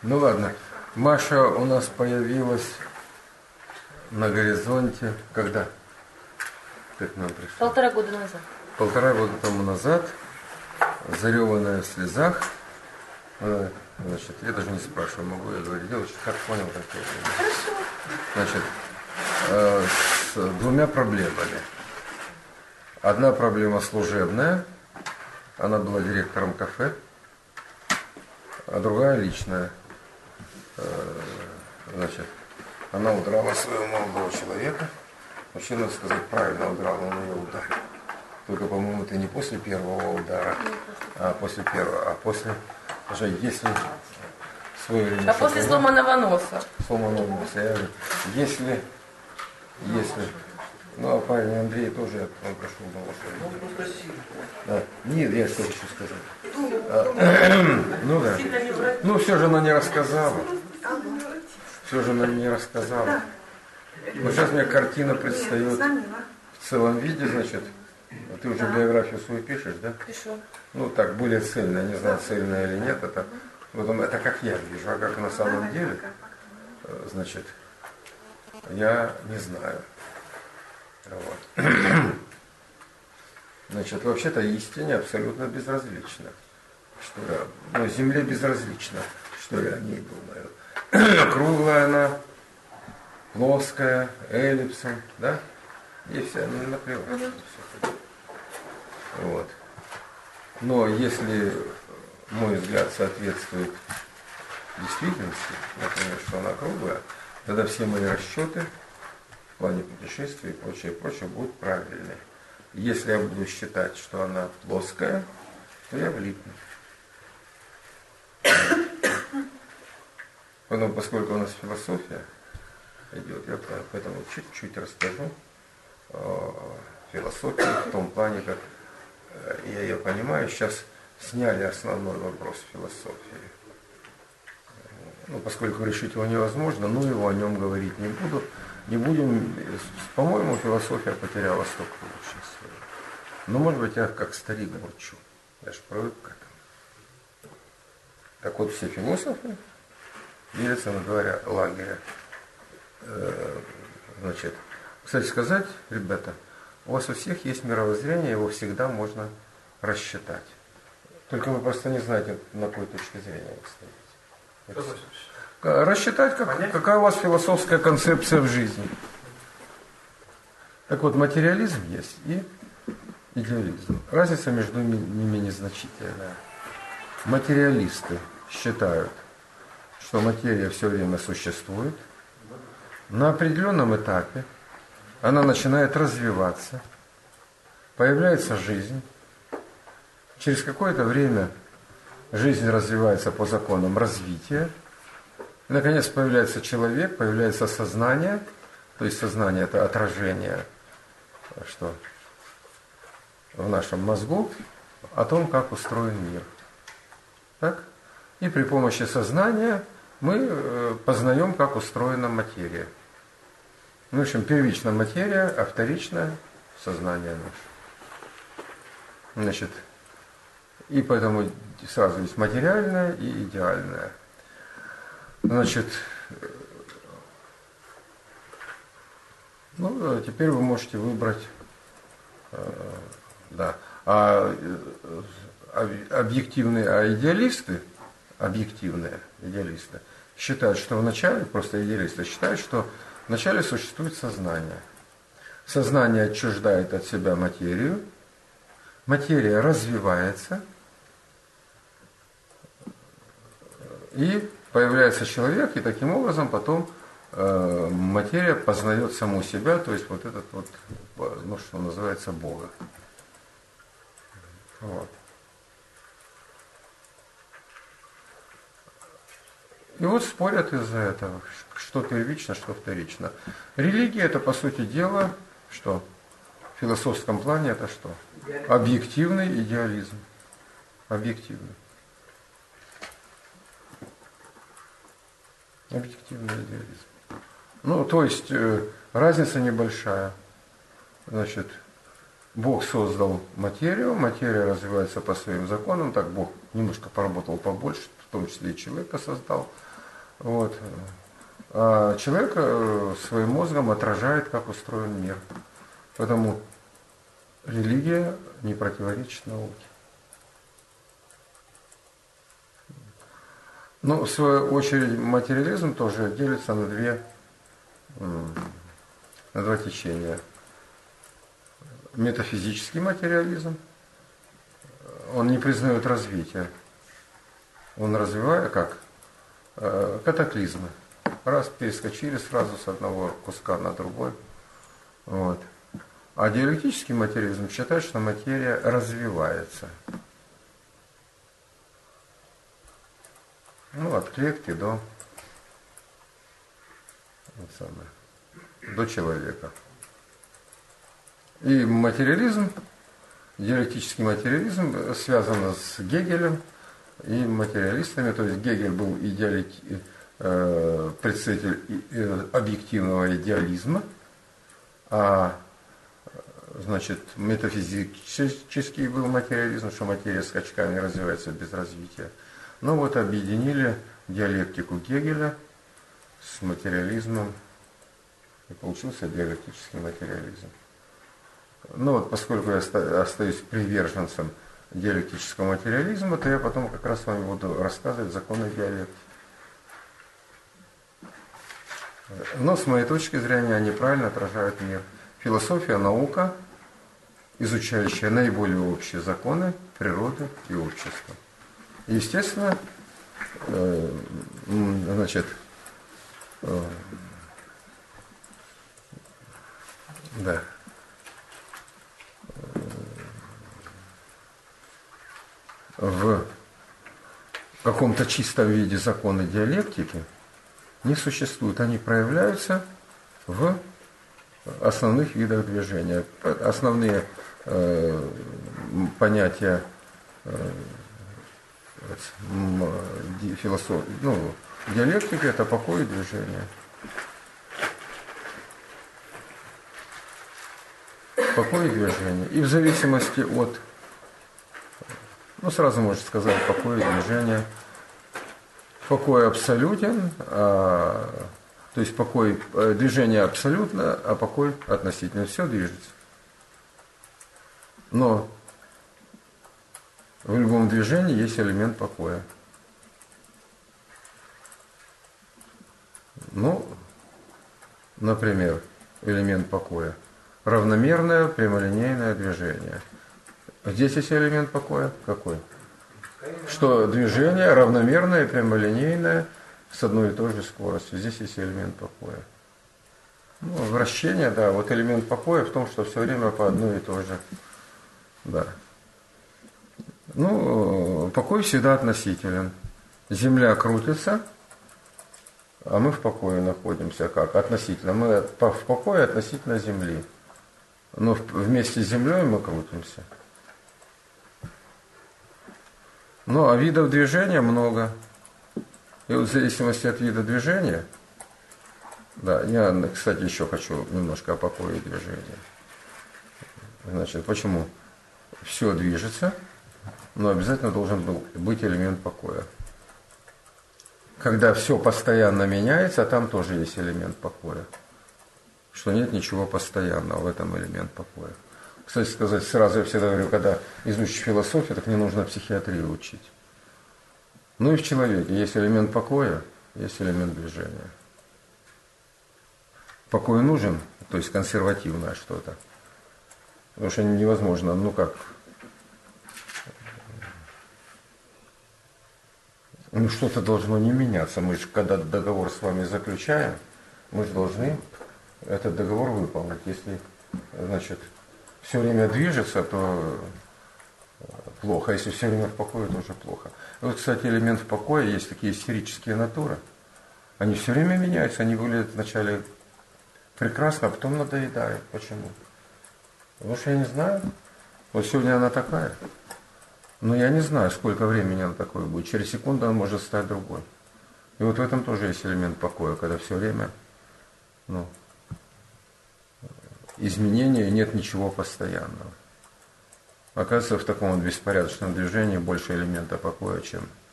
Ну ладно. Маша у нас появилась на горизонте. Когда? Как к нам пришла? 1,5 года назад. 1,5 года тому назад, зареванная в слезах. Значит, я даже не спрашиваю, могу я говорить. Девочка, как понял, как я говорю. Значит, с двумя проблемами. Одна проблема служебная. Она была директором кафе. А другая личная. Значит, она удрала своего молодого человека. Вообще, надо сказать, правильно удрала, он ее ударил. Только, по-моему, это не после первого удара, а после первого. А после, даже если в свое время... А после сломанного носа. Сломанного носа. Я говорю, если... Ну, а парень Андрей тоже, он прошел на лошадь. Да. Нет, я что хочу сказать. Ну да. Ну, все же она не рассказала. Все же она не рассказала. Но сейчас мне картина предстает в целом виде, значит. Ты уже биографию свою пишешь, да? Пишу. Ну, так, более цельно. Не знаю, цельно или нет. Это как я вижу, а как на самом деле, значит, я не знаю. Вот. Значит, вообще-то истине абсолютно безразлично. Что я, ну, Земле безразлично, что я о ней думаю. Круглая она, плоская, эллипсом, да? И все, ну, наплевать. Вот. Но если мой взгляд соответствует действительности, например, что она круглая, тогда все мои расчеты в плане путешествий и прочее будут правильные. Если я буду считать, что она плоская, то я влипну. Потом, поскольку у нас философия идет, я поэтому чуть-чуть расскажу о философии в том плане, как я ее понимаю. Сейчас сняли основной вопрос философии. Ну, поскольку решить его невозможно, ну его о нем говорить не буду. Не будем, по-моему, философия потеряла столько лучших своих. Но, может быть, я как старик бурчу. Я же привык к этому. Так вот, все философы делятся на два лагеря. Значит, кстати сказать, ребята, у вас у всех есть мировоззрение, его всегда можно рассчитать. Только вы просто не знаете, на какой точке зрения вы стоите. Рассчитать, какая у вас философская концепция в жизни. Так вот, материализм есть и идеализм. Разница между ними незначительная. Материалисты считают, что материя все время существует. На определенном этапе она начинает развиваться, появляется жизнь. Через какое-то время жизнь развивается по законам развития. И, наконец, появляется человек, появляется сознание. То есть сознание – это отражение, что в нашем мозгу, о том, как устроен мир. Так? И при помощи сознания мы познаем, как устроена материя. В общем, первичная материя, а вторичное сознание наше. Значит, и поэтому сразу есть материальное и идеальное. Значит, ну, теперь вы можете выбрать, да, идеалисты считают, что вначале, просто идеалисты считают, что вначале существует сознание. Сознание отчуждает от себя материю, материя развивается, и появляется человек, и таким образом потом материя познает саму себя, то есть вот этот вот, ну, что называется, Бога. Вот. И вот спорят из-за этого, что первично, что вторично. Религия – это, по сути дела, что? В философском плане это что? Объективный идеализм. Объективный. Объективный идеализм. Ну, то есть, разница небольшая. Значит, Бог создал материю, материя развивается по своим законам, так Бог немножко поработал побольше, в том числе и человека создал. Вот. А человек своим мозгом отражает, как устроен мир. Поэтому религия не противоречит науке. Ну, в свою очередь, материализм тоже делится на два течения. Метафизический материализм, он не признает развития. Он развивает как катаклизмы. Раз перескочили сразу с одного куска на другой. Вот. А диалектический материализм считает, что материя развивается. Ну, от клетки до человека. И материализм, диалектический материализм связан с Гегелем и материалистами. То есть Гегель был представитель объективного идеализма, а значит, метафизический был материализм, что материя скачками развивается без развития. Но вот объединили диалектику Гегеля с материализмом, и получился диалектический материализм. Ну вот, поскольку я остаюсь приверженцем диалектического материализма, то я потом как раз с вами буду рассказывать законы диалектики. Но с моей точки зрения они правильно отражают мир. Философия, наука, изучающая наиболее общие законы природы и общества. Естественно, значит, да, в каком-то чистом виде законы диалектики не существуют. Они проявляются в основных видах движения. Основные понятия диалектики – это покой и движение. Покой и движение. И в зависимости от, сразу можно сказать, покой и движение. Покой абсолютен, то есть покой, движение абсолютно, а покой относительно. Все движется. Но в любом движении есть элемент покоя. Например, элемент покоя. Равномерное прямолинейное движение. Здесь есть элемент покоя. Какой? Что движение равномерное, прямолинейное, с одной и той же скоростью. Здесь есть элемент покоя. Вращение, да, вот элемент покоя в том, что все время по одной и той же. Да. Покой всегда относителен. Земля крутится, а мы в покое находимся. Как? Относительно. Мы в покое относительно Земли. Но вместе с Землей мы крутимся. А видов движения много. И вот в зависимости от вида движения, да, я, кстати, еще хочу немножко о покое движения. Значит, почему? Все движется, но обязательно должен быть элемент покоя. Когда все постоянно меняется, там тоже есть элемент покоя. Что нет ничего постоянного, в этом элемент покоя. Кстати сказать, сразу я всегда говорю, когда изучишь философию, так не нужно психиатрию учить. И в человеке есть элемент покоя, есть элемент движения. Покой нужен, то есть консервативное что-то. Потому что невозможно, что-то должно не меняться. Мы же, когда договор с вами заключаем, мы же должны этот договор выполнить. Если, значит, все время движется, то плохо. Если все время в покое, то уже плохо. И вот, кстати, элемент в покое, есть такие сферические натуры. Они все время меняются. Они выглядят вначале прекрасно, а потом надоедают. Почему? Потому что я не знаю. Вот сегодня она такая. Но я не знаю, сколько времени она такой будет. Через секунду она может стать другой. И вот в этом тоже есть элемент покоя, когда все время изменения, нет ничего постоянного. Оказывается, в таком беспорядочном движении больше элемента покоя, чем